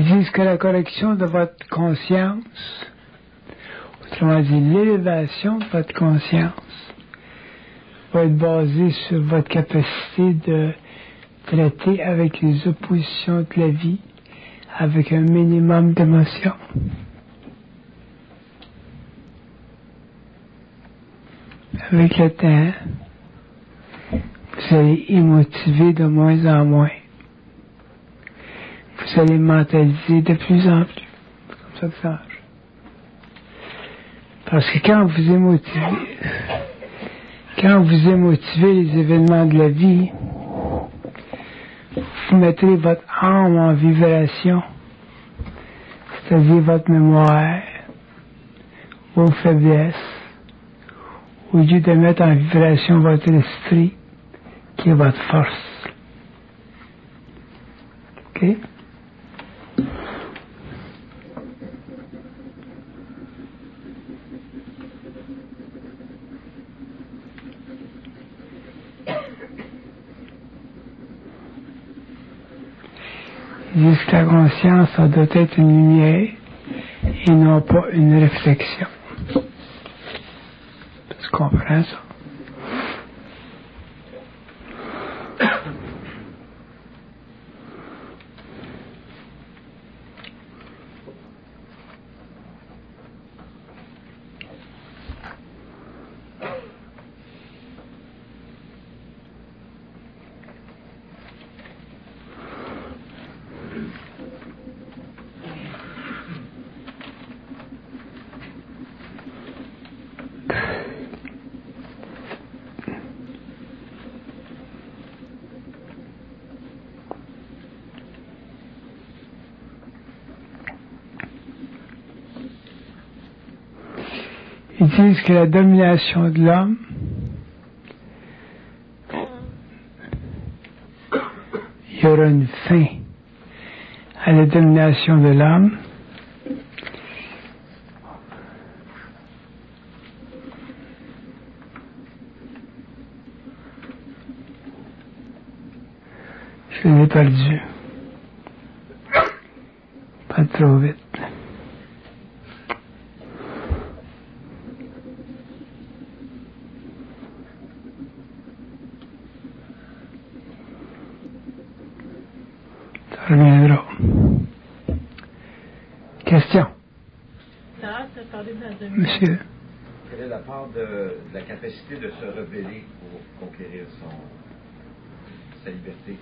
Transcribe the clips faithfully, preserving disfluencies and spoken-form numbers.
Ils disent que la correction de votre conscience, autrement dit l'élévation de votre conscience, va être basée sur votre capacité de traiter avec les oppositions de la vie avec un minimum d'émotion. Avec le temps, vous allez émotiver de moins en moins. Vous allez mentaliser de plus en plus. C'est comme ça que ça marche. Parce que quand vous émotivez, quand vous émotivez les événements de la vie, vous mettrez votre âme en vibration, c'est-à-dire votre mémoire, vos faiblesses, au lieu de mettre en vibration votre esprit, qui est votre force. OK? Ils disent que la conscience, ça doit être une lumière et non pas une réflexion. Tu comprends ça? Ils disent que la domination de l'homme il y aura une fin à la domination de l'homme. Je l'ai perdu. Pas trop vite. Ça reviendra. Question. Sarah, tu as parlé de la domination. Monsieur. Quelle est la part de, de la capacité de se rebeller pour conquérir son, sa liberté?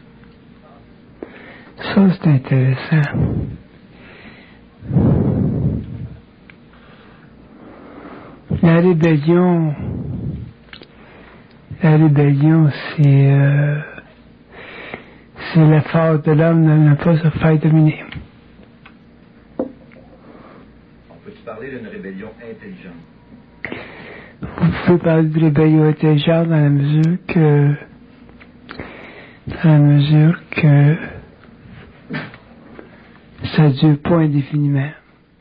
Ça, c'est intéressant. La rébellion, la rébellion, c'est, euh, c'est l'effort de l'homme de ne pas se faire dominer. On peut-tu parler d'une rébellion intelligente? Vous pouvez parler de rébellion intelligente dans la mesure que, dans la mesure que ça ne dure pas indéfiniment.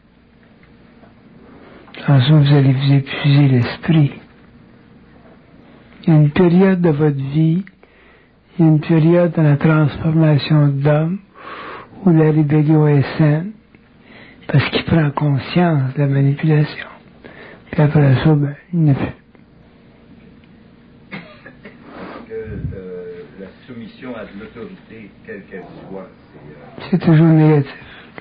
En soi, vous allez vous épuiser l'esprit. Il y a une période de votre vie, il y a une période dans la transformation de l'homme où la rébellion est saine, parce qu'il prend conscience de la manipulation. Puis après ça, ben, il n'y a plus. Parce que euh, la soumission à de l'autorité, quelle qu'elle soit, c'est... Euh... C'est toujours négatif.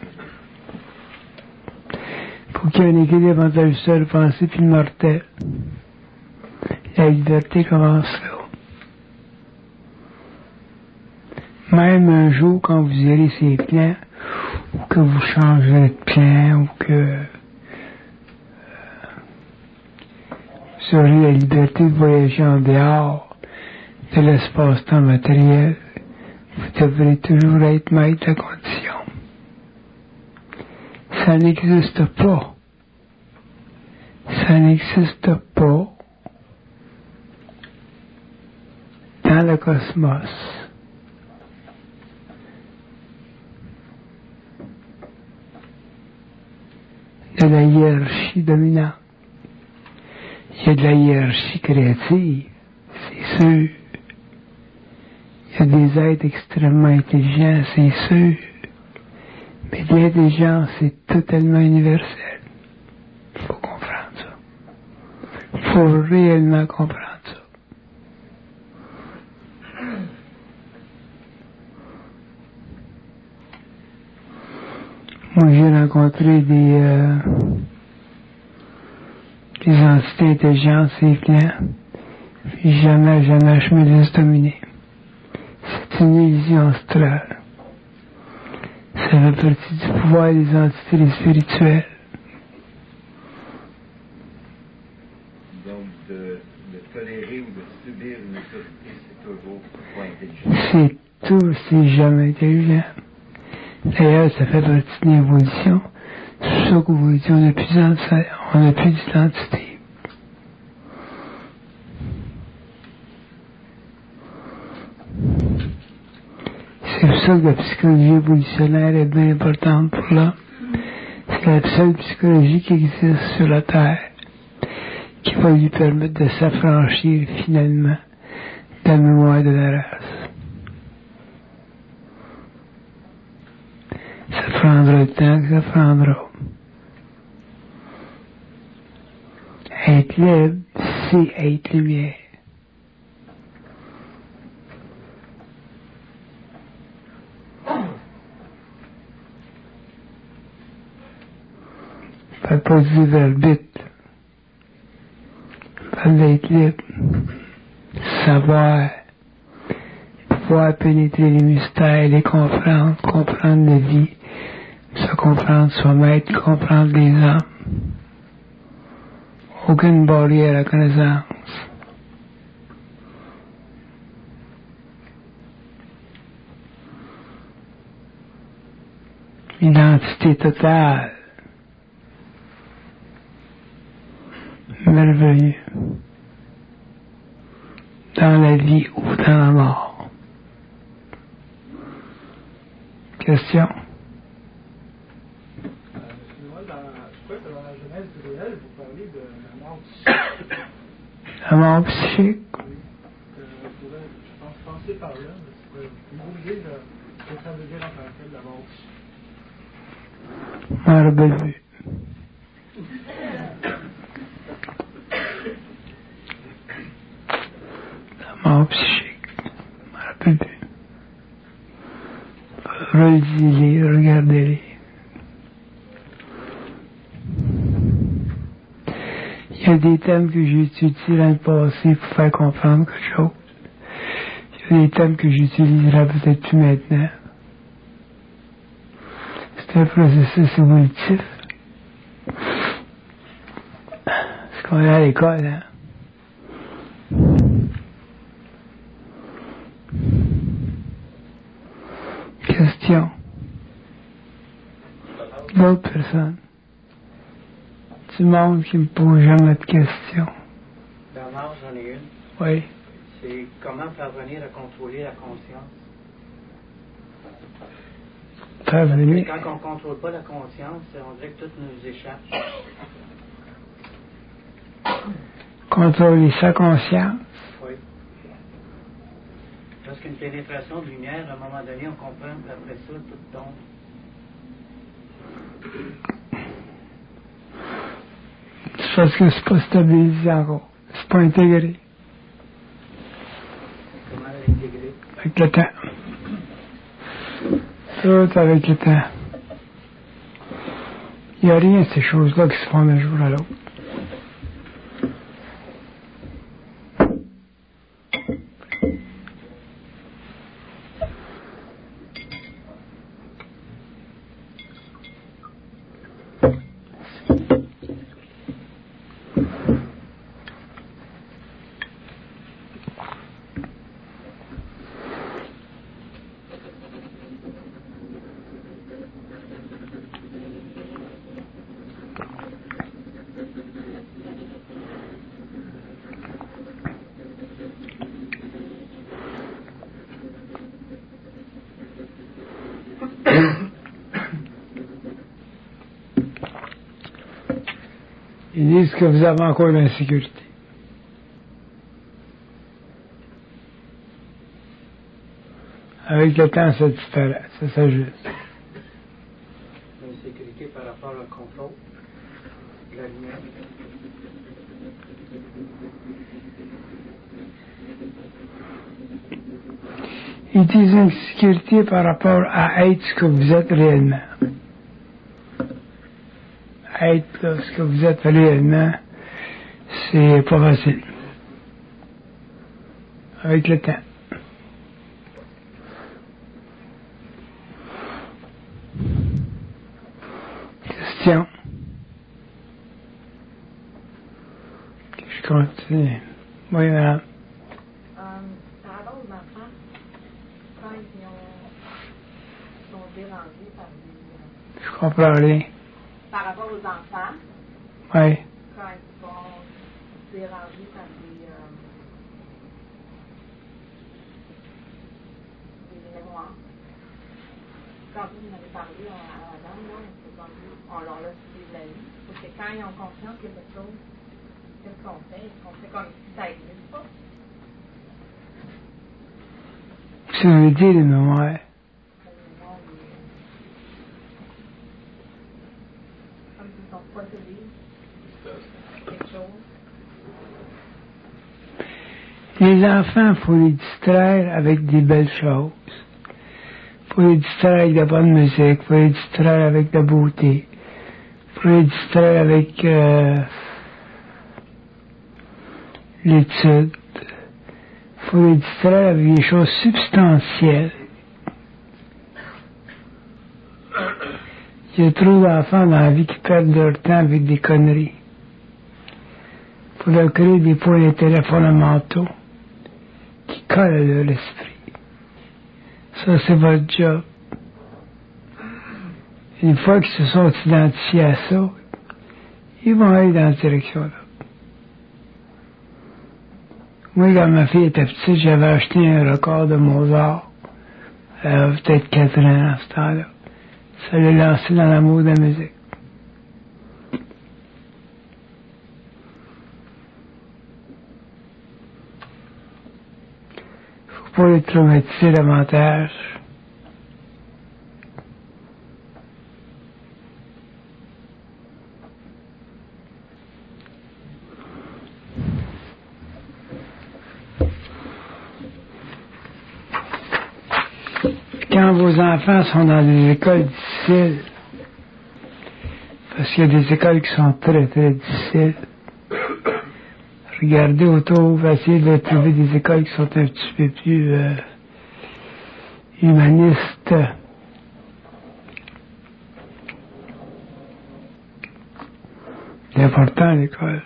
Il faut qu'il y ait un équilibre entre le seul pensée puis le mortel. La liberté commence là. Même un jour, quand vous irez ces plans, ou que vous changerez de plan, ou que euh, vous aurez la liberté de voyager en dehors de l'espace-temps matériel, vous devrez toujours être maître de la condition. Ça n'existe pas. Ça n'existe pas dans le cosmos. De la hiérarchie dominante. Il y a de la hiérarchie créative, c'est sûr. Il y a des êtres extrêmement intelligents, c'est sûr. Mais L'intelligence est totalement universelle. Il faut comprendre ça. Il faut réellement comprendre ça. Moi, j'ai rencontré des, euh, des entités intelligentes, ces clients. Jamais, jamais je me laisse dominer. C'est une illusion astrale. Ça fait partie du pouvoir des entités spirituelles. Donc, de, de tolérer ou de subir une autorité, c'est toujours pas intelligent. C'est tout, c'est jamais intelligent. D'ailleurs, ça fait partie de l'évolution. C'est pour ça qu'on vous dit, on n'a plus d'identité. On n'a plus d'identité. C'est pour ça que la psychologie évolutionnaire est bien importante pour l'homme. C'est la seule psychologie qui existe sur la Terre, qui va lui permettre de s'affranchir finalement de la mémoire de la race. Ça prendra le temps que ça prendra. Être libre, c'est être lumière. Pas pas dire vers le but. Pas d'être libre. Savoir. Pouvoir pénétrer les mystères, les comprendre, comprendre la vie, se comprendre soi-même, comprendre les hommes. Aucune barrière à la connaissance. Identité totale. Merveilleux. Dans la vie ou dans la mort. Question? Excusez-moi, je crois que dans la Genèse du réel, vous parlez de la mort psychique. La mort psychique? Oui. Euh, je pourrais, je pense, penser par là, mais vous voulez ce que ça veut dire en tant que tel, la mort psychique. Mort belle. La mort psychique. Mort belle. Relisez-les, regardez-les. Il y a des thèmes que j'ai utilisés dans le passé pour faire comprendre quelque chose. Il y a des thèmes que j'utiliserai peut-être plus maintenant. C'est un processus évolutif. Ce qu'on est à l'école, hein. Question. D'autres personnes. Du monde qui me pose jamais de questions. Bernard, j'en ai une. Oui. C'est comment parvenir à contrôler la conscience. Parvenir. Quand on ne contrôle pas la conscience, on dirait que tout nous échappe. Contrôler sa conscience. Oui. Lorsqu'une pénétration de lumière, à un moment donné, on comprend qu'après ça, tout tombe. C'est parce que c'est pas stabilisé encore. C'est pas intégré. Comment l'intégrer? Avec le temps. Tout avec le temps. Il n'y a rien de ces choses-là qui se font d'un jour à l'autre. Ils disent que vous avez encore l'insécurité. Avec le temps, ça disparaît, ça s'ajuste. expliquer par rapport au contrôle de la lumière. Il dit une sécurité par rapport à être ce que vous êtes réellement. Être là, ce que vous êtes réellement, c'est pas facile. Avec le temps. Question. Je continue. Oui, madame. Euh, par rapport aux enfants, quand ils ont, sont dérangés par des... Je comprends rien. Par rapport aux enfants, Oui. quand ils sont dérangés par des, euh, des mémoires. Quand vous m'avez parlé à la dame, là, c'est comme on leur laisse vivre la vie. Parce que quand ils ont confiance qu'il y a quelque chose, qu'est-ce qu'on fait? Est-ce qu'on fait comme si ça n'existe pas? Ça veut dire les mémoires. Les mémoires, les, comme s'ils sont possédés, quelque chose. Les enfants, il faut les distraire avec des belles choses. Il faut les distraire avec de la bonne musique, il faut les distraire avec de la beauté, il faut les distraire avec euh, l'étude, il faut les distraire avec des choses substantielles. Il y a trop d'enfants dans la vie qui perdent leur temps avec des conneries. Il faut leur créer des points d'intérêt fondamentaux qui collent à leur esprit. Ça, c'est votre job. Une fois qu'ils se sont identifiés à ça, ils vont aller dans cette direction-là. Moi, quand ma fille était petite, j'avais acheté un record de Mozart. Elle avait peut-être quatre ans à ce temps-là. Ça l'a lancé dans l'amour de la musique. Faut pas les traumatiser davantage. Quand vos enfants sont dans des écoles difficiles, parce qu'il y a des écoles qui sont très très difficiles, regardez autour, essayez de trouver des écoles qui sont un petit peu plus euh, humanistes. C'est important l'école.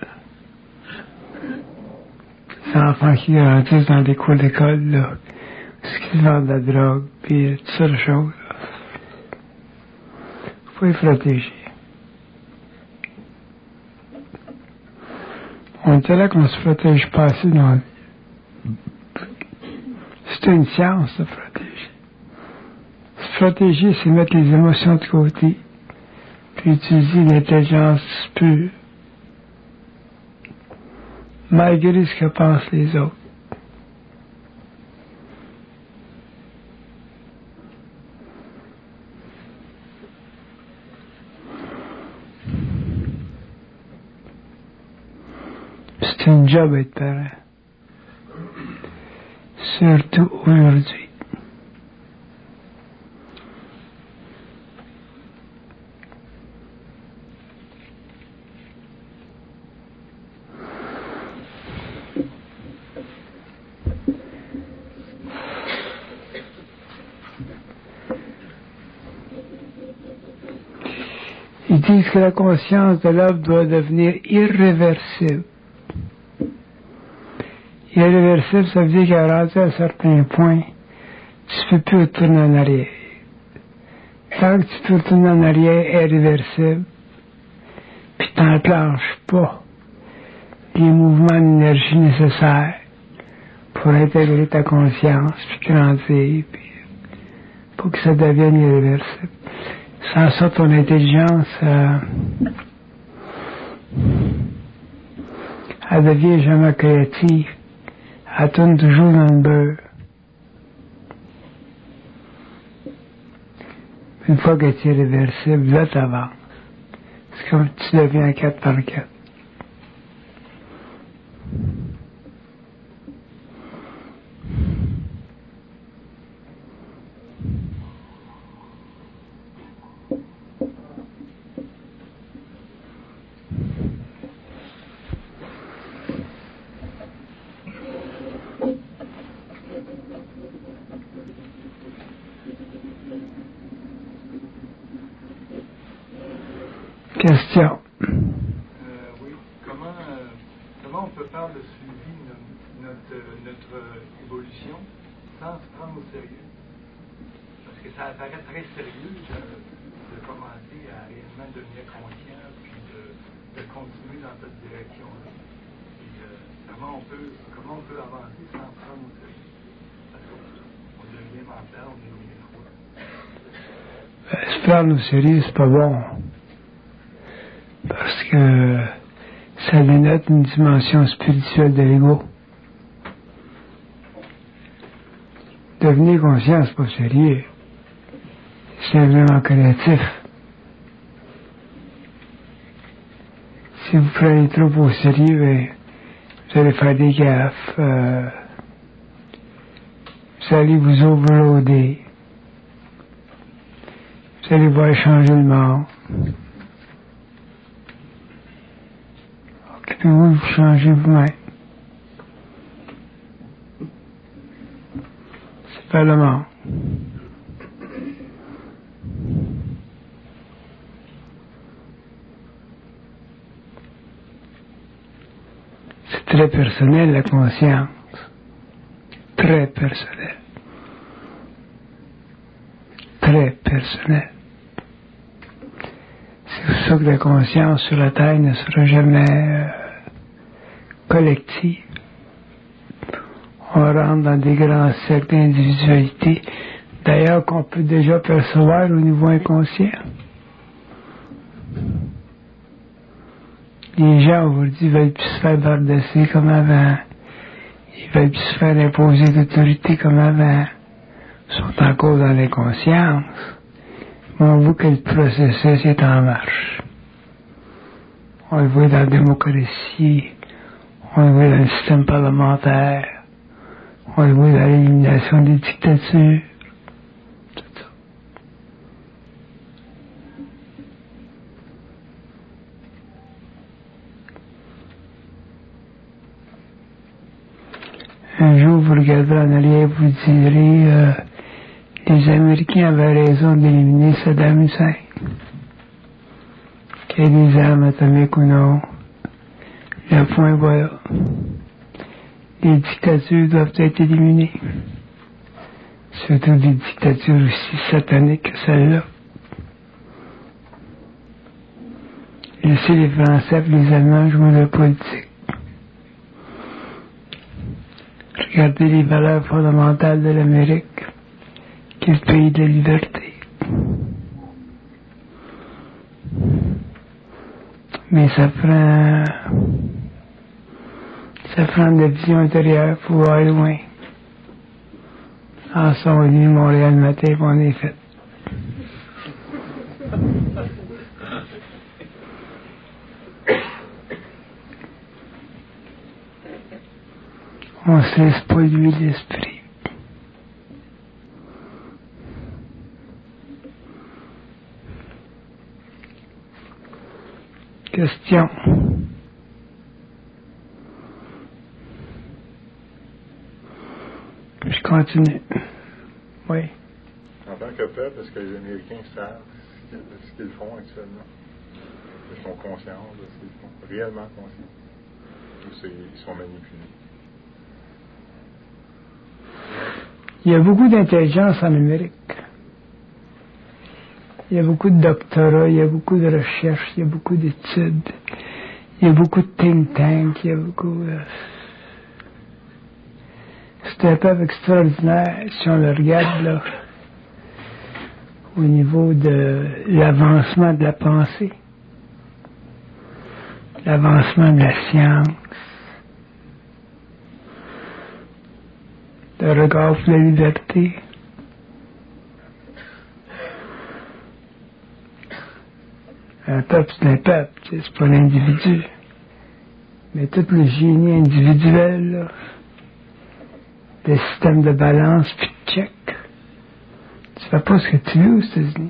Les enfants qui grandissent dans des cours d'école, là, ce qu'ils vendent de la drogue, puis toutes sortes de choses. Il faut les protéger. On était là qu'on se protège pas assez dans la vie. C'est une science de protéger. Se protéger, c'est mettre les émotions de côté, puis utiliser l'intelligence pure, malgré ce que pensent les autres. C'est un job être parent. Surtout aujourd'hui. Ils disent que la conscience de l'homme doit devenir irréversible. Irréversible, ça veut dire qu'à rendu à un certain point, tu ne peux plus retourner en arrière. Tant que tu peux retourner en arrière, irréversible, puis tu n'enclenches pas les mouvements d'énergie nécessaires pour intégrer ta conscience, puis grandir, puis pour que ça devienne irréversible. Sans ça, ton intelligence, euh, elle devient jamais créative. Elle tourne toujours dans le beurre. Une fois que tu es réversible, là, tu avances. C'est comme tu deviens quatre par quatre. Question. Euh, oui. Comment, euh, comment on peut faire le suivi de notre, notre évolution sans se prendre au sérieux? Parce que ça paraît très sérieux de, de commencer à réellement devenir conscient puis de, de continuer dans cette direction-là. Et, euh, comment, on peut, comment on peut avancer sans se prendre au sérieux? Parce qu'on devient mental, on devient froid. Se prendre au sérieux, c'est pas bon. Parce que ça dénote une dimension spirituelle de l'ego. Devenir conscient, c'est pas sérieux. C'est simplement créatif. Si vous prenez trop au sérieux, ben, vous allez faire des gaffes, euh, vous allez vous overloader, vous allez voir changer le monde. Occupez-vous, vous changez vous-même. C'est pas le monde. C'est très personnel, la conscience. Très personnel. Très personnel. C'est pour ça que la conscience sur la Terre ne sera jamais euh, collective. On rentre dans des grands cercles d'individualité, d'ailleurs qu'on peut déjà percevoir au niveau inconscient. Les gens aujourd'hui veulent plus se faire bardasser comme avant. Ils veulent plus se faire imposer d'autorité comme avant. Ils sont encore dans l'inconscience. Mais on voit que le processus est en marche. On le voit dans la démocratie, on le voit dans le système parlementaire, on le voit dans l'élimination des dictatures, tout ça. Un jour, vous regarderez en arrière, vous direz, euh, les Américains avaient raison d'éliminer Saddam Hussein. Qu'il y ait des armes atomiques ou non, le point voilà. Les dictatures doivent être éliminées. Surtout des dictatures aussi sataniques que celle-là. Laissez les Français et les Allemands jouer leur politique. Regardez les valeurs fondamentales de l'Amérique, qui est le pays de la liberté. Mais ça prend... Ça prend de la vision intérieure pour voir loin. En son lit, Montréal matin, on est fait. On se laisse polluer l'esprit. Question. Je continue. Oui. En tant que peuple, est-ce que les Américains savent ce qu'ils font actuellement? Ils sont conscients de ce qu'ils font? Réellement conscients? Ou c'est, ils sont manipulés? Il y a beaucoup d'intelligence en Amérique. Il y a beaucoup de doctorats, il y a beaucoup de recherches, il y a beaucoup d'études, il y a beaucoup de think tanks, il y a beaucoup... Euh, c'est un peuple extraordinaire, si on le regarde, là, au niveau de l'avancement de la pensée, l'avancement de la science, le regard pour la liberté. Un peuple, c'est un peuple, c'est pas l'individu. Mais tout le génie individuel, là, le système de balance puis de check, tu fais pas ce que tu veux aux États-Unis.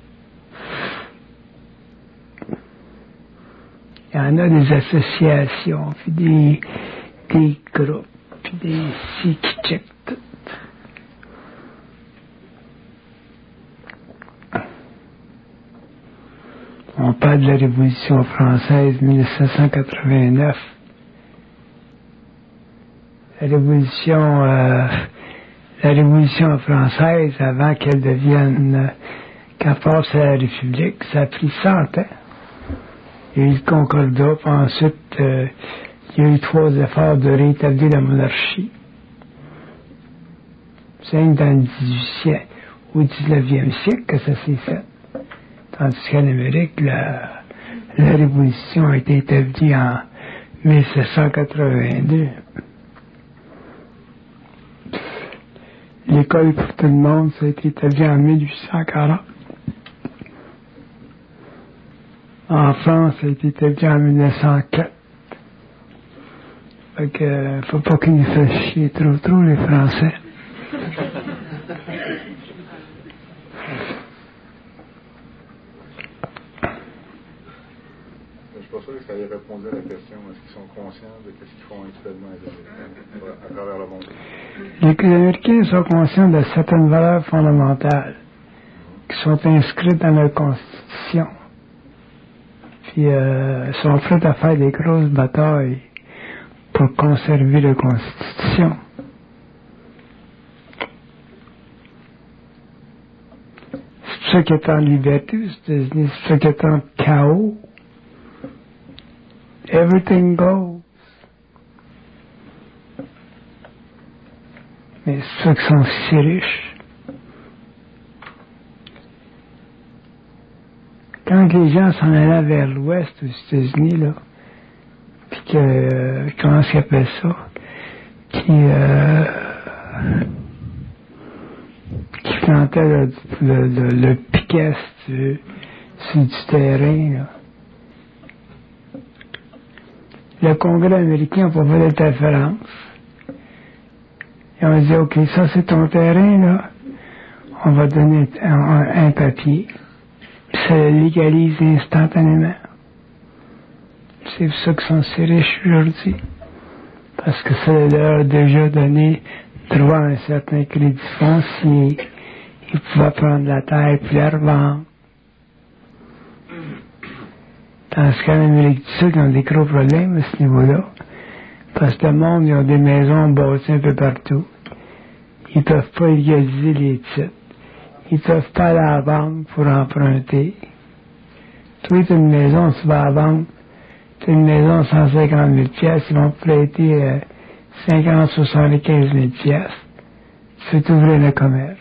Il y en a des associations, puis des, des groupes, puis des si qui checkent tout. On parle de la Révolution française mille sept cent quatre-vingt-neuf. La Révolution, euh, la Révolution française, avant qu'elle devienne, euh, qu'elle passe à la République, ça a pris cent ans. Il y a eu le Concordat, puis ensuite, euh, il y a eu trois efforts de rétablir la monarchie. C'est dans le dix-huitième ou dix-neuvième siècle que ça s'est fait. Tandis qu'en Amérique, la, la Révolution a été établie en mille sept cent quatre-vingt-deux. L'école pour tout le monde, ça a été établi en mille huit cent quarante. En France, ça a été établi en mille neuf cent quatre. Fait que, euh, faut pas qu'ils nous fassent chier trop trop, les Français. Je suis pas sûr que ça ait répondu à la question. Est-ce qu'ils sont conscients de ce qu'ils font actuellement à travers le monde? Les Américains sont conscients de certaines valeurs fondamentales qui sont inscrites dans leur Constitution. Puis euh, sont prêts à faire des grosses batailles pour conserver la Constitution. C'est pour ça qu'il y a tant de liberté aux États-Unis, c'est pour ça qu'il y a tant de chaos. Everything goes. Mais c'est ceux qui sont si riches. Quand les gens s'en allaient vers l'ouest aux États-Unis, là, puis que, euh, comment ça s'appelle ça, qui, euh, qui plantaient le, le, le, le piquet sur, sur du terrain, là. Le Congrès américain n'a pas fait d'interférence. Et on dit, OK, ça c'est ton terrain, là. On va donner un, un, un papier. Puis ça le légalise instantanément. C'est pour ça qu'ils sont si riches aujourd'hui. Parce que ça leur a déjà donné droit à un certain crédit foncier. Ils pouvaient prendre la terre puis la revendre. Tandis qu'en Amérique du Sud, ils ont des gros problèmes à ce niveau-là. Parce que le monde, ils ont des maisons bâties un peu partout. Ils ne peuvent pas légaliser les titres. Ils ne peuvent pas aller à la banque pour emprunter. Toi, tu as une maison, tu vas à la banque, tu as une maison de cent cinquante mille piastres, ils vont te prêter euh, cinquante, soixante-quinze mille piastres. Tu veux t'ouvrir le commerce.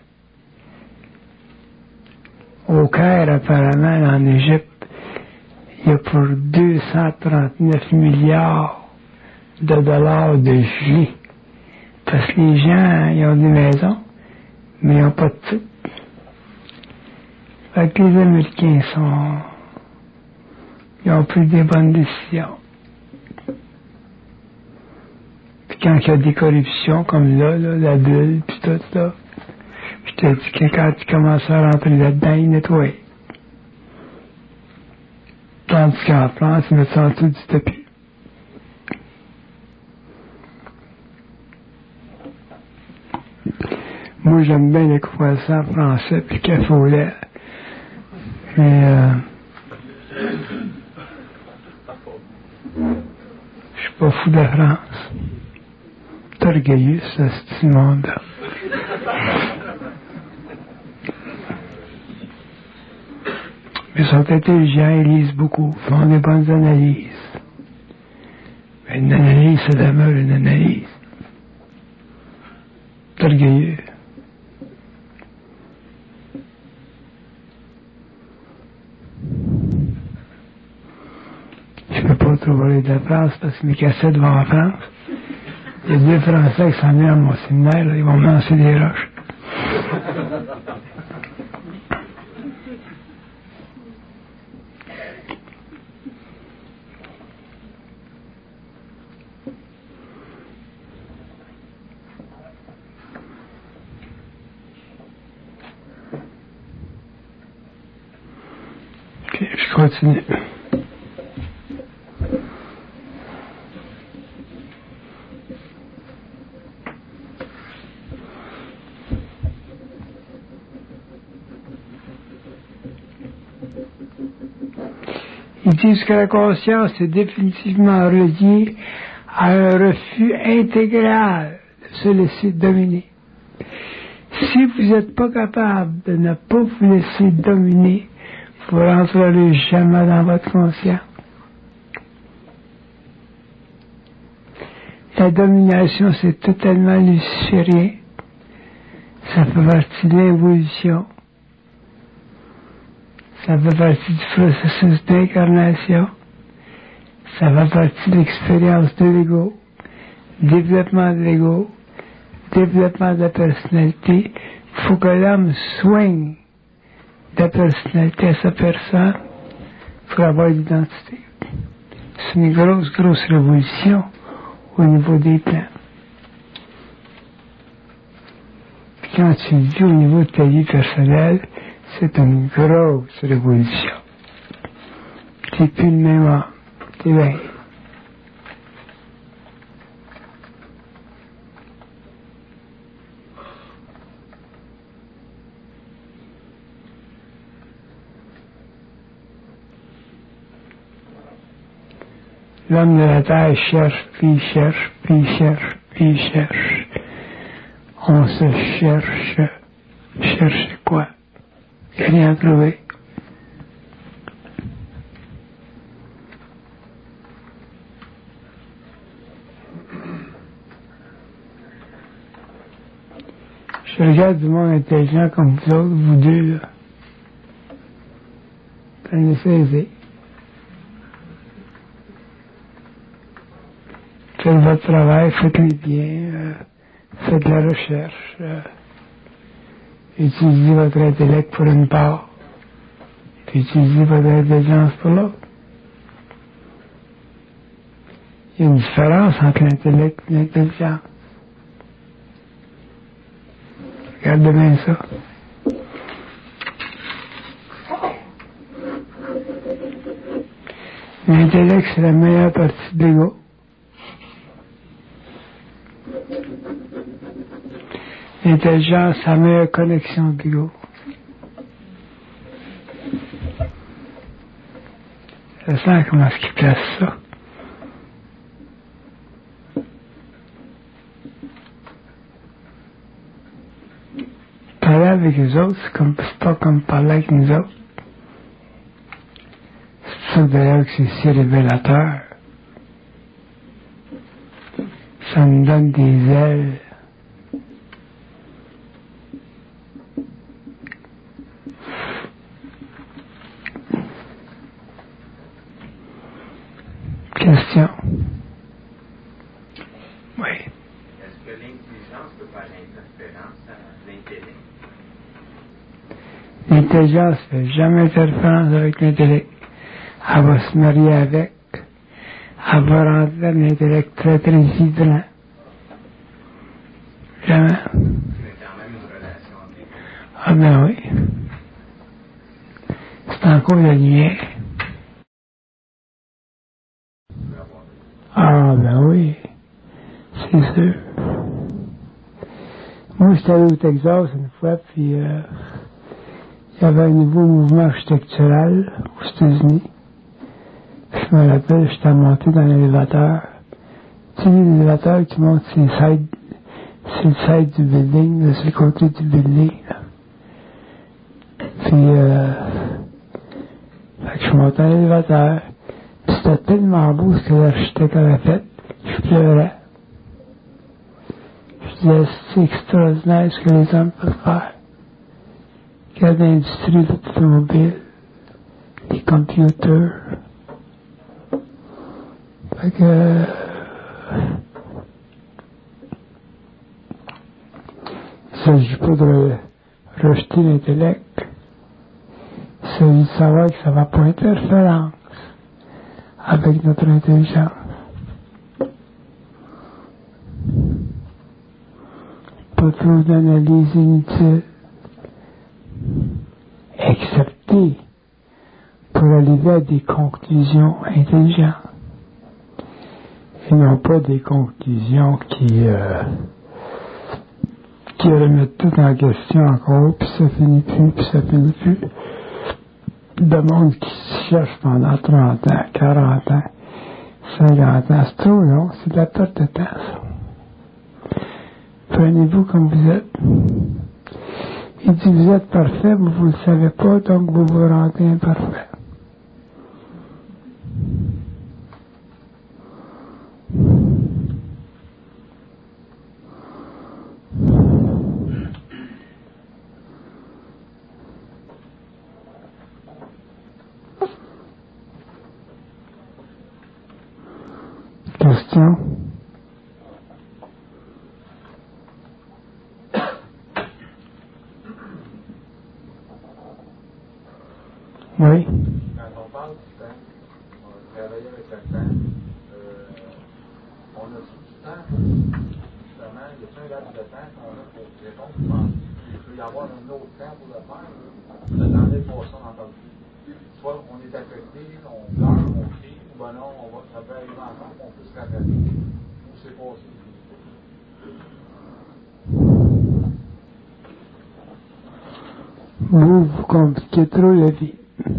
Au Caire, apparemment, en Égypte, il y a pour deux cent trente-neuf milliards de dollars de gelée. Parce que les gens, ils ont des maisons, mais ils n'ont pas de titre. Fait que les Américains sont... Ils ont pris des bonnes décisions. Puis quand il y a des corruptions, comme là, là la bulle, puis tout ça, je te dis que quand tu commences à rentrer là-dedans, ils nettoient. Tandis qu'en France, ils mettent ça en dessous du tapis. Moi, j'aime bien les croissants français puis le café au lait. Mais, euh, je suis pas fou de la France. C'est orgueilleux, ça, ce monde-là. Mais ils sont intelligents, ils lisent beaucoup, font des bonnes analyses. Mais une analyse, ça demeure une analyse. C'est orgueilleux. Je ne peux pas trop parler de la France parce que mes cassettes vont en France. Il y a deux Français qui s'en viennent à mon séminaire, là, ils vont me lancer des roches. Je continue. Ils disent que la conscience est définitivement reliée à un refus intégral de se laisser dominer. Si vous n'êtes pas capable de ne pas vous laisser dominer, vous ne rentrerez jamais dans votre conscience. La domination, c'est totalement luciférien. Ça fait partie de l'évolution. Ça fait partie du processus d'incarnation. Ça fait partie de l'expérience de l'ego, développement de l'ego, développement de la personnalité. Il faut que l'homme soigne de la personnalité à sa personne pour avoir l'identité. C'est une grosse, grosse révolution au niveau des plans. Puis quand tu le dis au niveau de ta vie personnelle, c'est une grosse révolution. T'es plus le même homme. T'es bien. L'homme de la terre cherche, puis il cherche, puis il cherche, puis il cherche. On se cherche. Cherche quoi? Il n'y a rien à trouver. Je regarde du monde intelligent comme vous autres, vous deux, là. Prenez saisir. Faites votre travail, faites-le bien, euh, faites de la recherche, euh, utilisez votre intellect pour une part, puis utilisez votre intelligence pour l'autre. Il y a une différence entre l'intellect et l'intelligence. Regardez bien ça. L'intellect, c'est la meilleure partie de l'ego. L'intelligence, c'est la meilleure connexion de l'ego. Ça sent comment est-ce qu'il place ça. Parler avec les autres, c'est, comme, c'est pas comme parler avec nous autres. C'est pour ça que d'ailleurs que c'est si révélateur. Ça nous donne des ailes. Question. Oui. Est-ce que l'intelligence peut faire interférence à l'intellect? L'intelligence ne fait jamais interférence avec l'intellect. Elle va se marier avec. Elle va rendre l'intellect très très vibrant. Jamais. C'est quand même une relation avec. Ah ben oui. C'est encore la lumière. Ah ben oui. C'est sûr. Moi, j'étais allé au Texas une fois, puis euh, il y avait un nouveau mouvement architectural aux États-Unis. Je me rappelle, j'étais monté dans l'élévateur. Tu sais, l'élévateur qui monte sur le side, sur le side du building, là, sur le côté du building. Là. Puis, euh, fait que je montais dans l'élévateur. Puis c'était tellement beau ce que l'architecte avait fait, je pleurais. Je disais, c'est extraordinaire ce que les hommes peuvent faire. Regarde l'industrie de l'automobile, les computers. Fait que, euh, il ne s'agit pas de rejeter l'intellect. Il s'agit de savoir que ça ne va pas interférence avec notre intelligence. Pas trop d'analyse inutile. Accepter. Pas pour arriver à des conclusions intelligentes. Et non pas des conclusions qui, euh, qui remettent tout en question encore, puis ça finit plus, puis ça finit plus. De monde qui se cherche pendant trente ans, quarante ans, cinquante ans, c'est trop long, c'est de la perte de temps, ça. Prenez-vous comme vous êtes. Il dit, vous êtes parfait, mais vous ne le savez pas, donc vous vous rendez imparfait. Question? Oui. Quand on parle du temps, on travaille avec le temps, euh, on a tout du temps, justement, il y a un laps de temps qu'on a pour répondre, je pense. Il peut y avoir un autre temps pour le faire, le temps d'être passé en temps. Soit on est affecté, on pleure, on crie, ou ben non, on va se rappeler ensemble, on peut se rappeler. Ou c'est passé. Vous, vous compliquez trop la vie.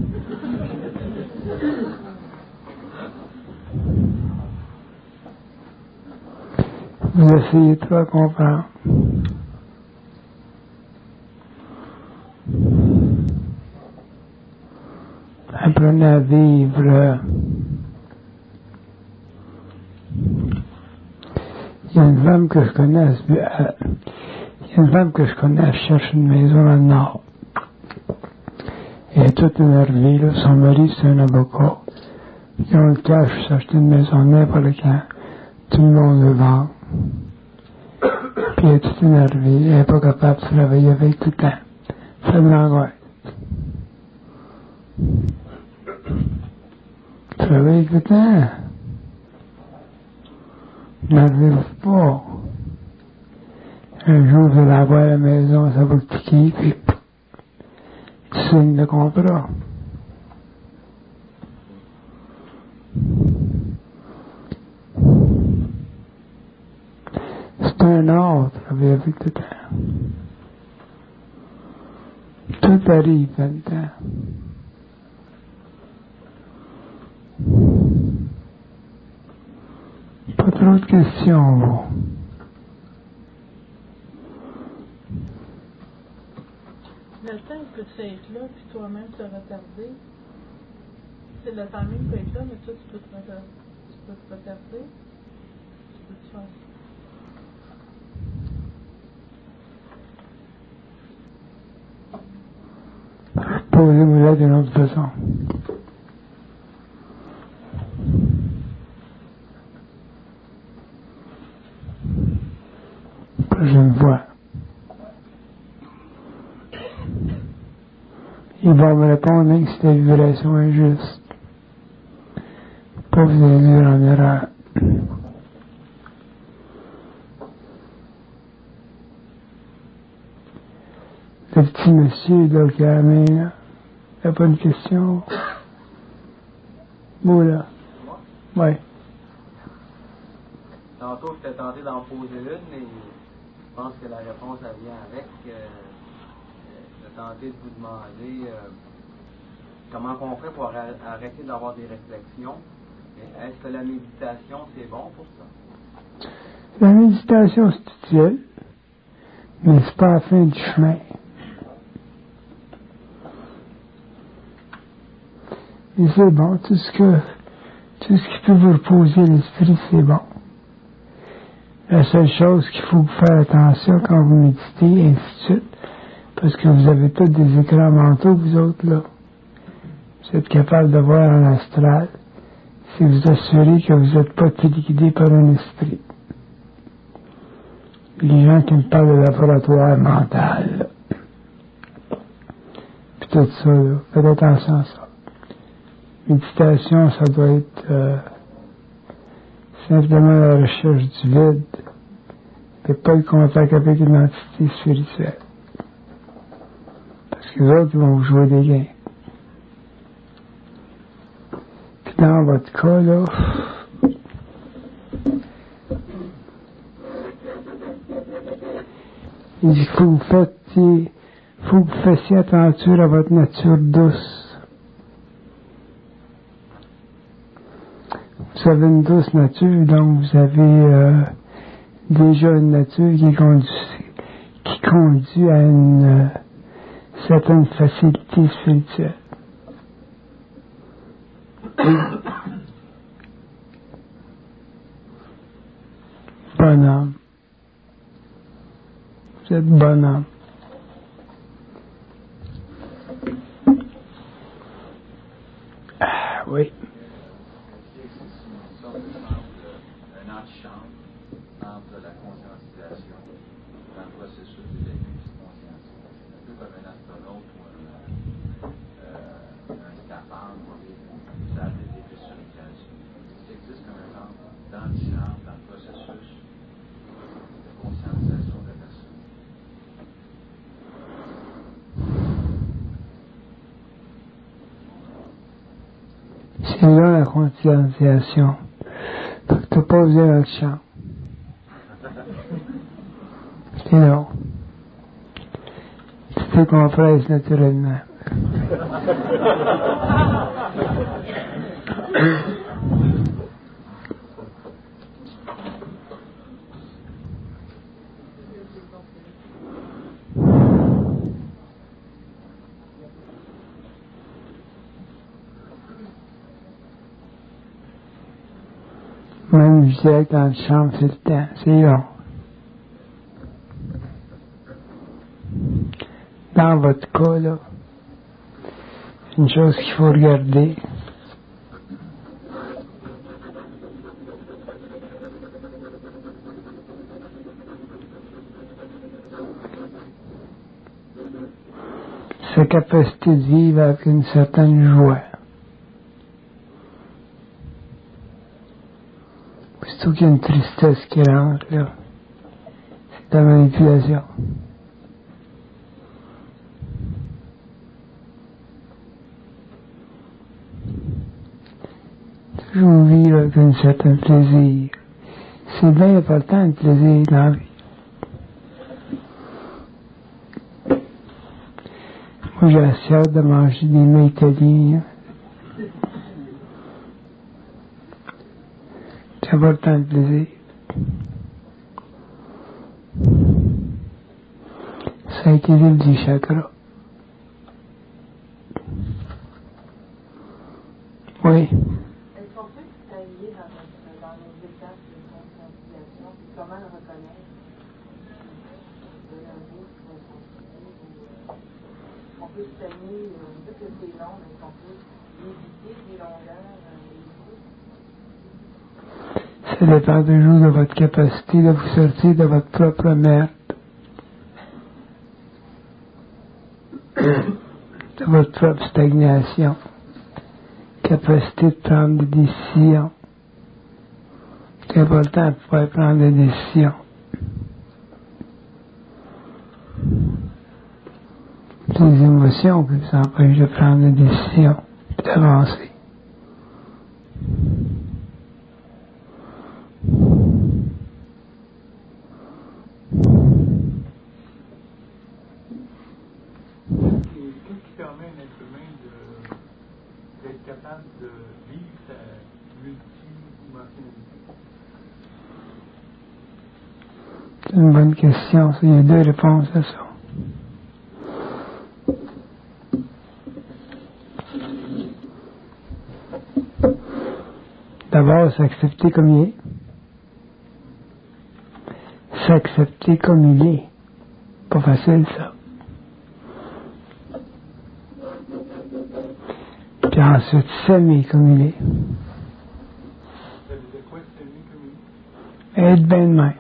Vous essayez trop à comprendre. Apprenez à vivre. Il y a une femme que je connais, il y a une femme que je connais, elle cherche une maison dans le nord. Elle est toute énervée, là. Son mari, c'est un avocat. Ils ont le cash pour s'acheter une maison n'importe quand. Tout le monde le vend. Puis elle est toute énervée. Elle n'est pas capable de travailler avec tout le temps. Ça me l'angoisse. Travailler tout le temps. N'arrive pas. Un jour, vous allez avoir à la maison, ça va le piquer, puis tu signes le contrat. C'est un art, travailler avec tout le temps. Tout arrive dans le temps. Pas trop de questions, vous. Le temps peut être là, puis toi-même te retarder. C'est le timing peut être là, mais toi, tu peux te retarder. Tu peux te retarder. Tu peux te faire ça. Posez-vous-la d'une autre façon. Prochaine fois. Ils vont me répondre que c'est une vibration injuste. Pas vous induire en erreur. Le petit monsieur là, qui a la main, là, il n'y a pas une question. Vous là. Oui. Tantôt, je t'ai tenté d'en poser une, mais je pense que la réponse, elle vient avec. Euh, je t'ai tenté de vous demander euh, comment on fait pour arrêter d'avoir des réflexions. Est-ce que la méditation, c'est bon pour ça? La méditation, c'est utile, mais c'est pas la fin du chemin. Et c'est bon, tout ce que tout ce qui peut vous reposer l'esprit, c'est bon. La seule chose qu'il faut faire attention quand vous méditez, et ainsi de suite, parce que vous avez tous des écrans mentaux, vous autres, là. Vous êtes capable de voir en astral, c'est vous assurer que vous n'êtes pas téléguidé par un esprit. Les gens qui me parlent de laboratoire mental, là. Puis tout ça, là, faites attention à ça. Méditation, ça doit être euh, simplement la recherche du vide, et pas le contact avec une entité spirituelle. Parce que les autres, ils vont vous jouer des gains. dans votre cas, là, il faut que vous faites, il faut que vous fassiez attention à votre nature douce. Vous avez une douce nature, donc vous avez euh, déjà une nature qui conduit, qui conduit à une euh, certaine facilité spirituelle. Bonhomme. Vous êtes bonhomme. Ah, oui. Un antichambre entre la conscientisation dans le processus de conscience. Un peu comme un astronaute ou un, euh, un scaphandre ou une salle de dépressurisation. Il existe comme un genre d'antichambre dans le processus de conscientisation de la personne. C'est là la conscientisation. Tu n'as pas besoin de champ. C'est là. Tu te compresses naturellement. Même je dirais que dans le champ, c'est le temps, c'est long. Dans votre cas, là, une chose qu'il faut regarder, sa capacité de vivre avec une certaine joie. Surtout qu'il y a une tristesse qui rentre, là. C'est la manipulation. Toujours vivre avec un certain plaisir. C'est bien important le plaisir dans la vie. Moi, j'ai assez hâte de manger des mets italiens. C'est important le plaisir. Ça équilibre du chakra. Oui. Est-ce qu'on peut s'allier dans, dans nos étapes de conscientisation, puis comment le reconnaître de nos vies conscientisées, ou on peut s'allier, on dit que c'est long, mais qu'on peut éviter des longueurs, Ça dépend toujours de votre capacité de vous sortir de votre propre merde, de votre propre stagnation, capacité de prendre des décisions. C'est important de pouvoir prendre des décisions. C'est les émotions qui vous empêchent de prendre des décisions et d'avancer. capable de vivre sa multidimensionnalité? C'est une bonne question. Il y a deux réponses à ça. D'abord, s'accepter comme il est. S'accepter comme il est. Pas facile, ça. Puis ensuite, s'aimer comme il est. Ça veut dire quoi, s'aimer comme il est? Être bien de même.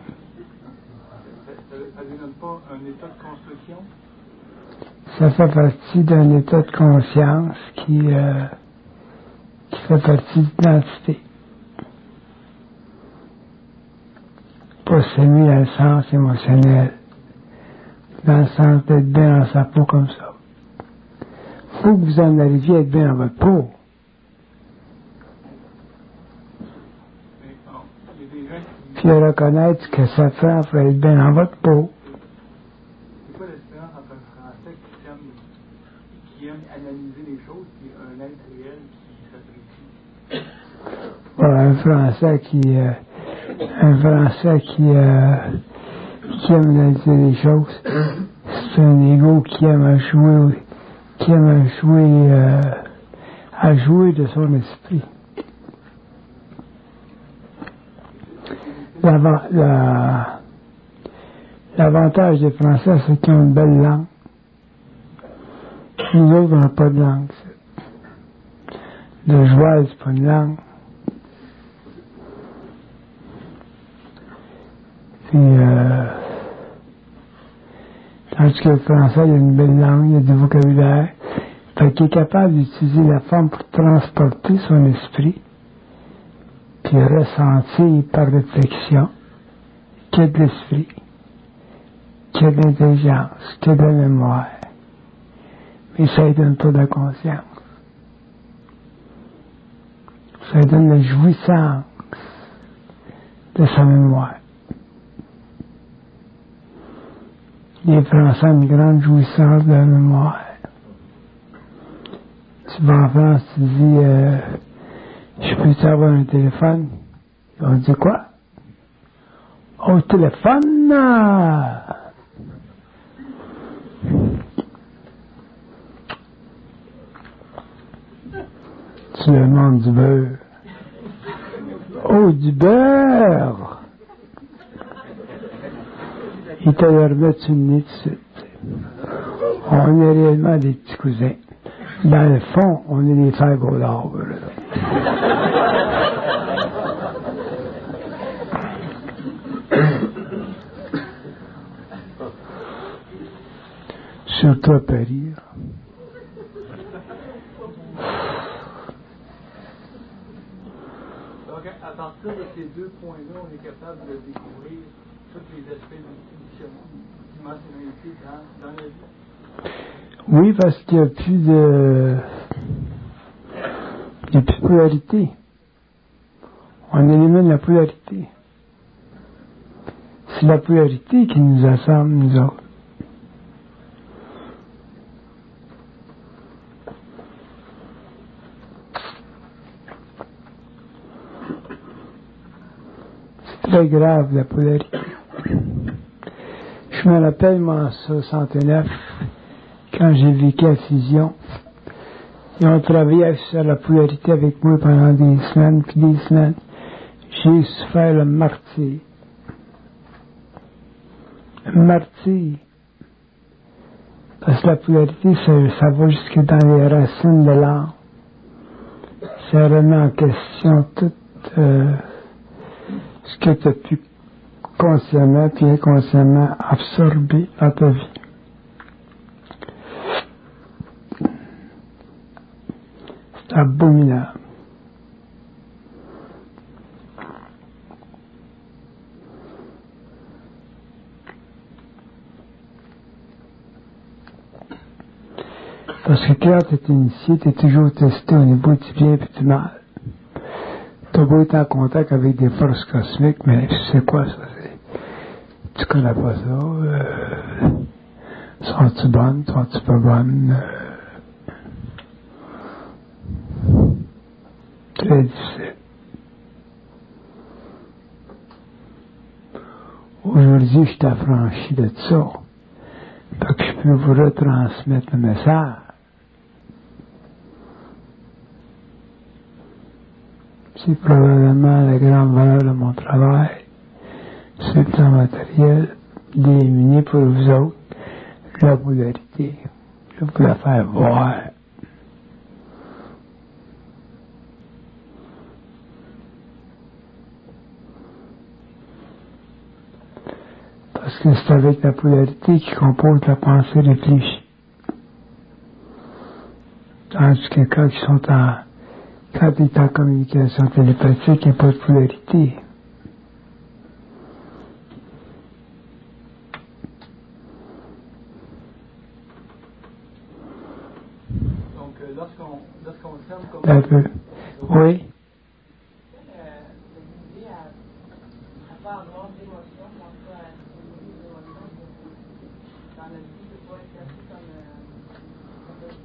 Ça ne donne pas un état de construction? Ça fait partie d'un état de conscience qui, euh, qui fait partie de l'identité. Pas s'aimer dans le sens émotionnel, dans le sens d'être bien dans sa peau comme ça. Faut que vous en arriviez à être bien dans votre peau. puis reconnaître ce que ça fait pour être bien dans votre peau. C'est quoi la différence entre un Français qui aime, qui aime analyser les choses et un être réel qui s'apprécie? Bon, un Français qui, euh, un Français qui, euh, qui aime analyser les choses, c'est un ego qui aime à jouer, qui aime à jouer, euh, à jouer de son esprit. L'ava- la- L'avantage des Français, c'est qu'ils ont une belle langue. Nous autres, on n'a pas de langue. Le joual, c'est pas une langue. Puis, euh, tandis que le français, il y a une belle langue, il y a du vocabulaire. Fait qu'il est capable d'utiliser la forme pour transporter son esprit, puis ressentir par réflexion qu'il y a de l'esprit, qu'il y a de l'intelligence, qu'il y a de la mémoire. Mais ça ne donne pas de conscience. Ça donne la jouissance de sa mémoire. Les Français ont une grande jouissance de la mémoire. Tu vas en France, tu dis, euh, je peux avoir un téléphone? On dit quoi? Oh, téléphone! Ah! Tu leur demandes du beurre. Oh, du beurre! Ils te le remettent sur le nez tout de suite. On est réellement des petits cousins. Dans le fond, on est des frères Gaudard. Surtout à Paris. Donc, à partir de ces deux points-là, on est capable de découvrir tous les aspects de dimensionnalité dans, dans la vie. Oui, parce qu'il n'y a plus de... Il n'y a plus de polarité. On élimine la polarité. C'est la polarité qui nous assemble, nous autres. C'est très grave, la polarité. Je me rappelle, moi, en soixante-neuf, quand j'ai vécu à Fusion, ils ont travaillé sur la polarité avec moi pendant des semaines, puis des semaines. J'ai souffert le martyre. Le martyre. Parce que la polarité, ça, ça va jusque dans les racines de l'âme. Ça remet en question tout euh, ce que tu as pu consciemment puis inconsciemment absorber dans ta vie. C'est abominable. Parce que quand tu es initié, tu es toujours testé au niveau du bien et du mal. Tu as beau être en contact avec des forces cosmiques, mais c'est quoi ça? Tu connais pas ça. Euh, sont-tu bonnes? Sont-tu pas bonnes? Euh, très difficile. Aujourd'hui, je t'ai affranchi de ça. Donc, je peux vous retransmettre le message. C'est probablement la grande valeur de mon travail. C'est le plan matériel d'éliminer pour vous autres la polarité. Je vous la faire voir. Parce que c'est avec la polarité qui compose la pensée réfléchie. Tandis que quand ils sont en, quand ils sont en communication télépathique, il n'y a pas de polarité. Donc, euh, lorsqu'on lorsqu'on sème comme... Un peu. Oui. Euh, le musée a rapport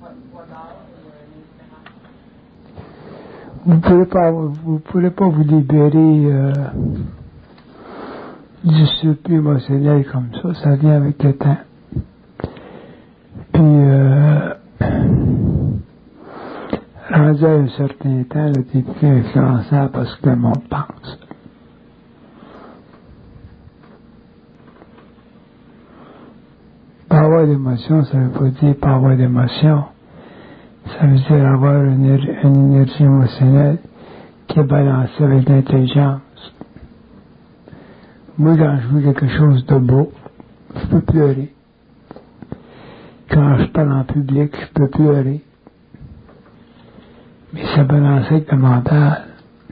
Vous ne pourrez pas, vous pourrez pas vous libérer euh, du surplus émotionnel comme ça, ça vient avec le temps. Puis, euh, rendu à un certain temps, tu n'es plus influençable parce que le monde pense. Pas avoir d'émotion, ça ne veut pas dire pas avoir d'émotion. Ça veut dire avoir une, une énergie émotionnelle qui est balancée avec l'intelligence. Moi, quand je vois quelque chose de beau, je peux pleurer. Quand je parle en public, je peux pleurer. Mais c'est balancé avec le mental.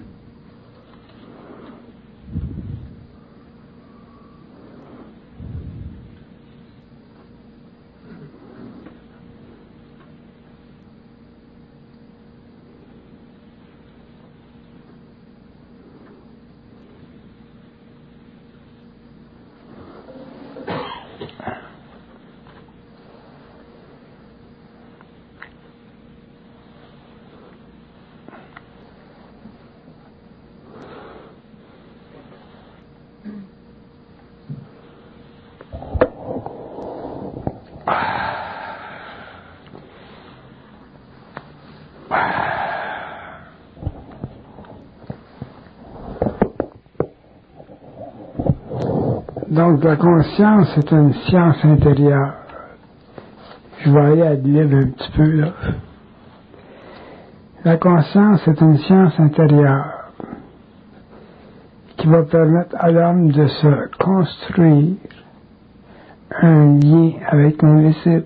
Donc, la conscience est une science intérieure. Je vais aller à lire un petit peu, là. La conscience est une science intérieure qui va permettre à l'homme de se construire un lien avec l'invisible.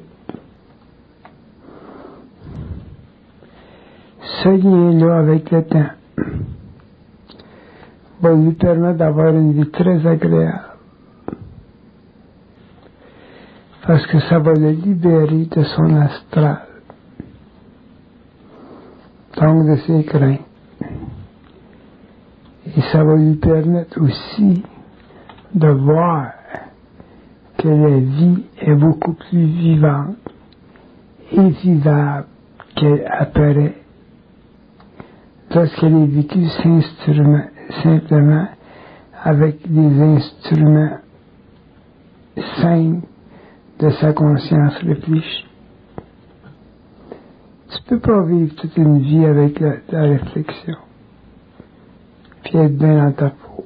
Ce lien-là, avec le temps, va lui permettre d'avoir une vie très agréable. Parce que ça va le libérer de son astral, donc de ses craintes. Et ça va lui permettre aussi de voir que la vie est beaucoup plus vivante et vivable qu'elle apparaît lorsqu'elle est vécue simplement avec des instruments simples de sa conscience réfléchie. Tu ne peux pas vivre toute une vie avec la, la réflexion, puis être bien dans ta peau.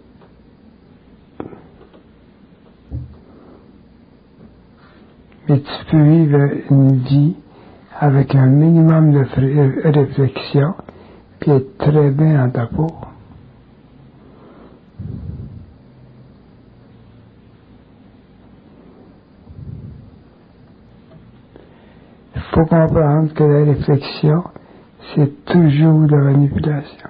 Mais tu peux vivre une vie avec un minimum de réflexion, puis être très bien dans ta peau. Il faut comprendre que la réflexion, c'est toujours de la manipulation.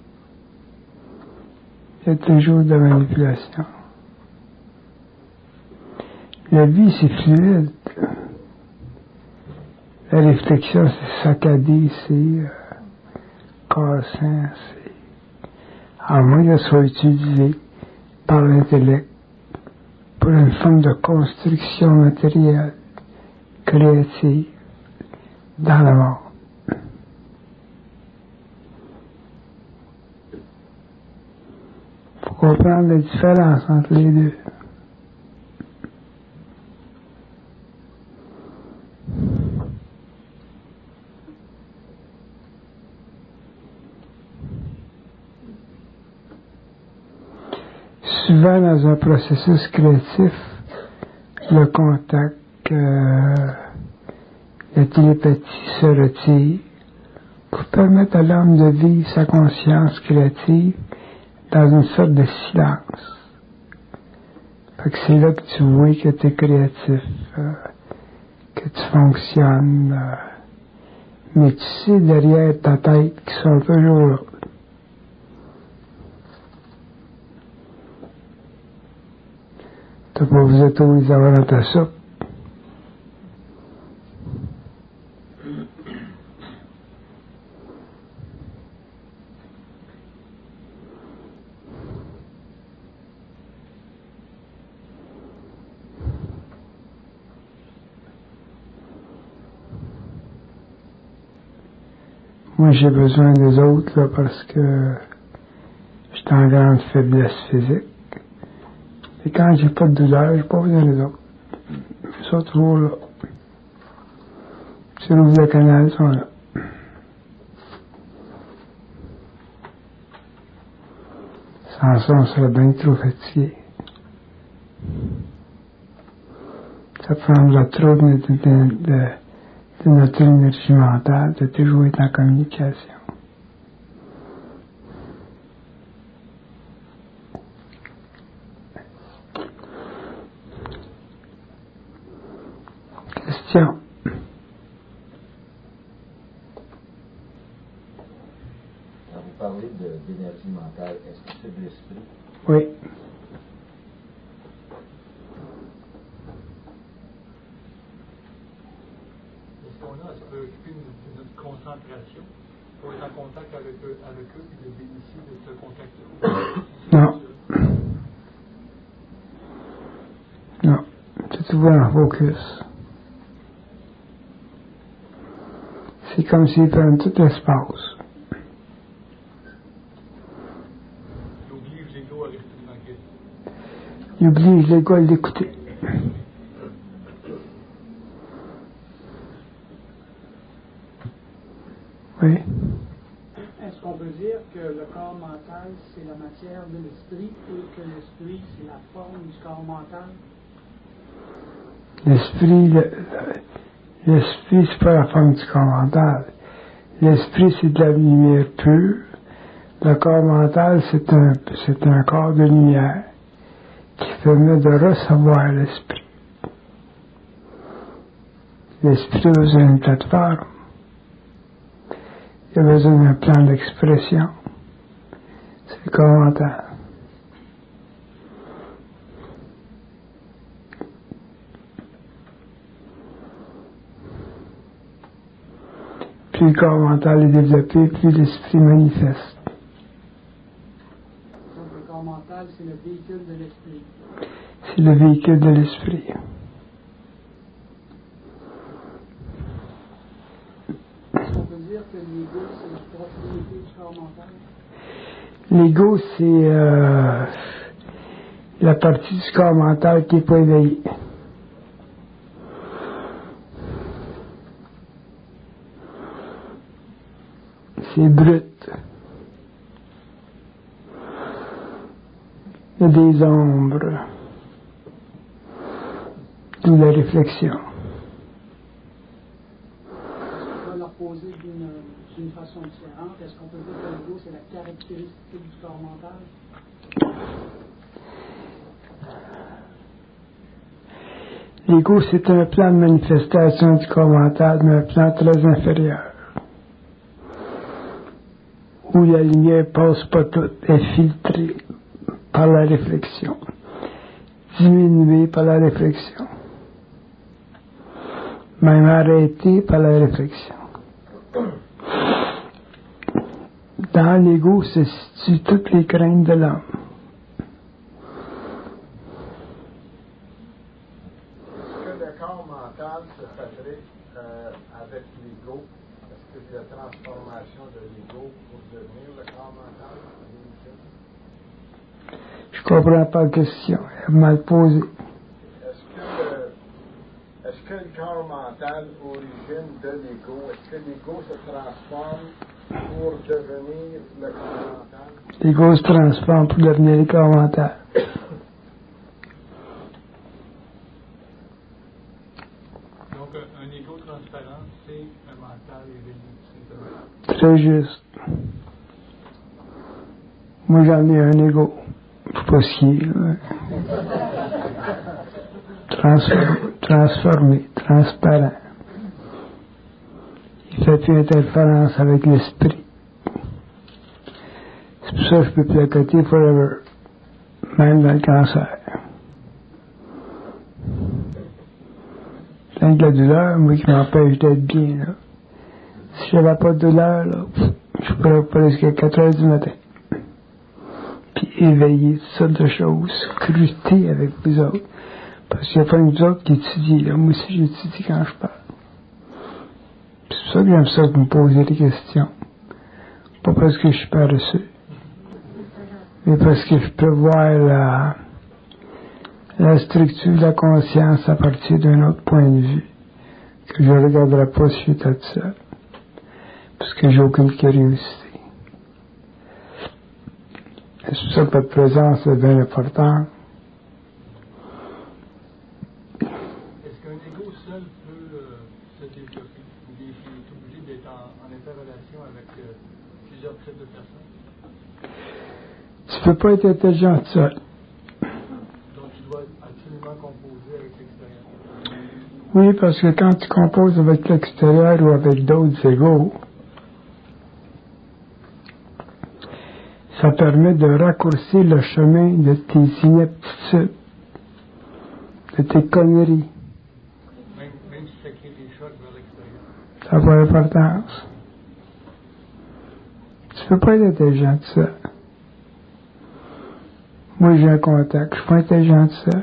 Il y a toujours de la manipulation. La vie, c'est fluide. La réflexion, c'est saccadé, c'est euh, cassant, c'est... À moins qu'elle soit utilisée par l'intellect pour une forme de construction matérielle, créative, dans le monde. Il faut comprendre la différence entre les deux. Souvent, dans un processus créatif, le contact, euh, la télépathie se retire pour permettre à l'homme de vivre sa conscience créative dans une sorte de silence. Fait que c'est là que tu vois que tu es créatif, euh, que tu fonctionnes, euh, mais tu sais derrière ta tête qu'ils sont toujours là. Tu n'as pas besoin de tout les avoir dans ta soupe. Moi, j'ai besoin des autres, là, parce que je suis en grande faiblesse physique. Et quand j'ai pas de douleur, j'ai pas besoin des autres. Ils sont toujours là. Si on ouvre le canal, ils sont là. Sans ça, on serait bien trop fatigué. Ça prendra trop de, de, de, de notre énergie mentale de toujours être en communication. Question. Alors, vous parlez de, d'énergie mentale. Est-ce que c'est de l'esprit? Oui. Est-ce qu'on a à se préoccuper de notre concentration pour être en contact avec eux, avec eux et de bénéficier de ce contact-là? Non. Non. C'est toujours un focus. C'est comme s'ils prennent tout l'espace. Il oblige l'ego à rester dans la question. Il oblige l'ego à l'écouter. Oui. Est-ce qu'on peut dire que le corps mental, c'est la matière de l'esprit et que l'esprit, c'est la forme du corps mental? L'esprit, le, l'esprit, c'est pas la forme du corps mental. L'esprit, c'est de la lumière pure. Le corps mental, c'est un, c'est un corps de lumière qui permet de recevoir l'esprit. L'esprit a besoin d'une plateforme. Il a besoin d'un plan d'expression. C'est le corps mental. Plus le corps mental est développé, plus l'esprit manifeste. Donc le corps mental, c'est le véhicule de l'esprit. C'est le véhicule de l'esprit. Est-ce qu'on peut dire que l'ego, c'est la propriété du corps mental? L'ego, c'est euh, la partie du corps mental qui n'est pas éveillée. C'est brut. Il y a des ombres, de la réflexion. On va leur poser d'une, d'une façon différente. Est-ce qu'on peut dire que l'ego, c'est la caractéristique du corps mental? L'ego, c'est un plan de manifestation du corps mental, mais un plan très inférieur, où la lumière passe pas toute, est filtrée par la réflexion, diminuée par la réflexion, même arrêtée par la réflexion. Dans l'ego se situent toutes les craintes de l'homme. Est-ce que le corps mental se fabrique euh, avec l'ego? Est-ce que c'est la transformation de l'ego pour devenir le corps mental? Je comprends pas la question, elle est mal posée. Est-ce que, le, est-ce que le corps mental origine de l'ego? Est-ce que l'ego se transforme pour devenir le corps mental? L'ego se transforme pour devenir le corps mental. Donc, un, un ego transparent, c'est un mental éveillé. Très juste. Moi, j'en ai un ego. Faut pas scier, là. Transformé, transformé, transparent. Il fait plus interférence avec l'esprit. C'est pour ça que je peux placoter forever, même dans le cancer. Rien que la douleur, moi, qui m'empêche d'être bien, là. Si j'avais pas de douleur, là, je pourrais pas aller jusqu'à quatre heures du matin. Puis éveiller toutes sortes de choses, scruter avec vous autres. Parce qu'il n'y a pas une autres qui étudient, là. Moi aussi, j'étudie quand je parle. C'est pour ça que j'aime ça que vous me posez des questions. parce que je suis paresseux, mais parce que je peux voir la, la structure de la conscience à partir d'un autre point de vue, que je ne regarderai pas si j'étais tout seul, parce que j'ai aucune curiosité. Et c'est pour ça que votre présence est bien importante. Est-ce qu'un ego seul peut euh, se développer, ou il est obligé d'être en, en interrelation avec euh, plusieurs types de personnes? Tu ne peux pas être intelligent seul. Donc tu dois absolument composer avec l'extérieur. Oui, parce que quand tu composes avec l'extérieur ou avec d'autres égaux, ça permet de raccourcir le chemin de tes ineptitudes, de tes conneries. Même, même si ça crée des chocs vers l'extérieur. Ça n'a pas d'importance. Tu ne peux pas être intelligent de ça. Moi, j'ai un contact. Je ne suis pas intelligent de ça.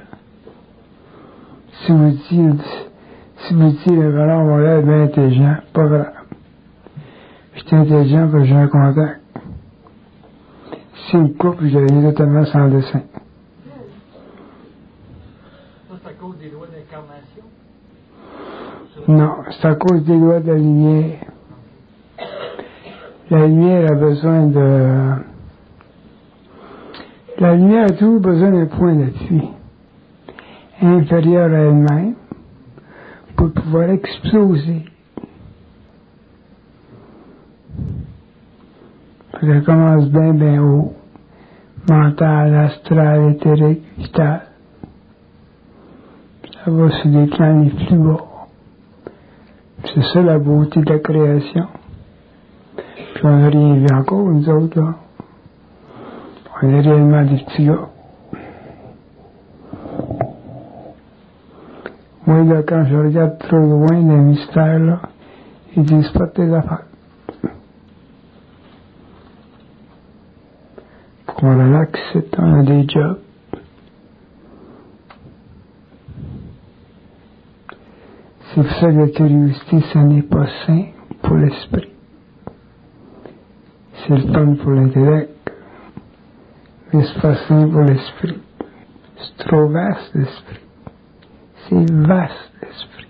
Si vous dites, si vous dites, le valeur va être bien intelligent, pas grave. Je suis intelligent parce que j'ai un contact. Si une coupe, je l'ai totalement sans dessin. Ça, c'est à cause des lois d'incarnation? Non, c'est à cause des lois de la lumière. La lumière a besoin de... La lumière a toujours besoin d'un point d'appui inférieur à elle-même pour pouvoir exploser. Elle commence bien, bien haut. Mental, astral, éthérique, vital. Ça va sur des plans les plus bas. C'est ça la beauté de la création. Puis on n'a rien vu encore, nous autres, là. On est réellement des petits gars. Moi, là, quand je regarde trop loin les mystères, là, ils disent pas de tes affaires. On relaxe, on a des jobs. C'est pour ça que la curiosité, ce n'est pas sain pour l'esprit. C'est le fun pour l'intellect, mais c'est pas sain pour l'esprit. C'est trop vaste l'esprit. C'est vaste l'esprit.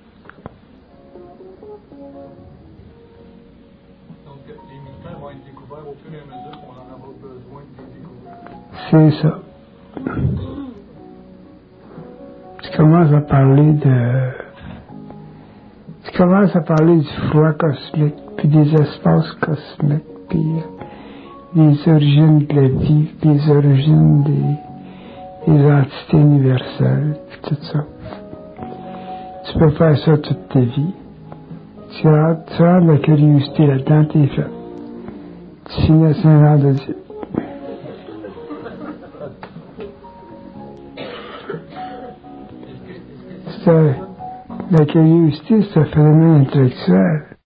Donc les mystères vont être découverts au fur et à mesure qu'on en aura besoin de les découvrir. C'est ça. Tu commences à parler de... Tu commences à parler du froid cosmique, puis des espaces cosmiques, puis des origines de la vie, des origines des, des entités universelles, puis tout ça. Tu peux faire ça toute ta vie. Tu as, tu as de la curiosité là-dedans, t'es fait. Tu finis à Saint-Jean de Dieu. C'est, la curiosité, c'est un phénomène intellectuel.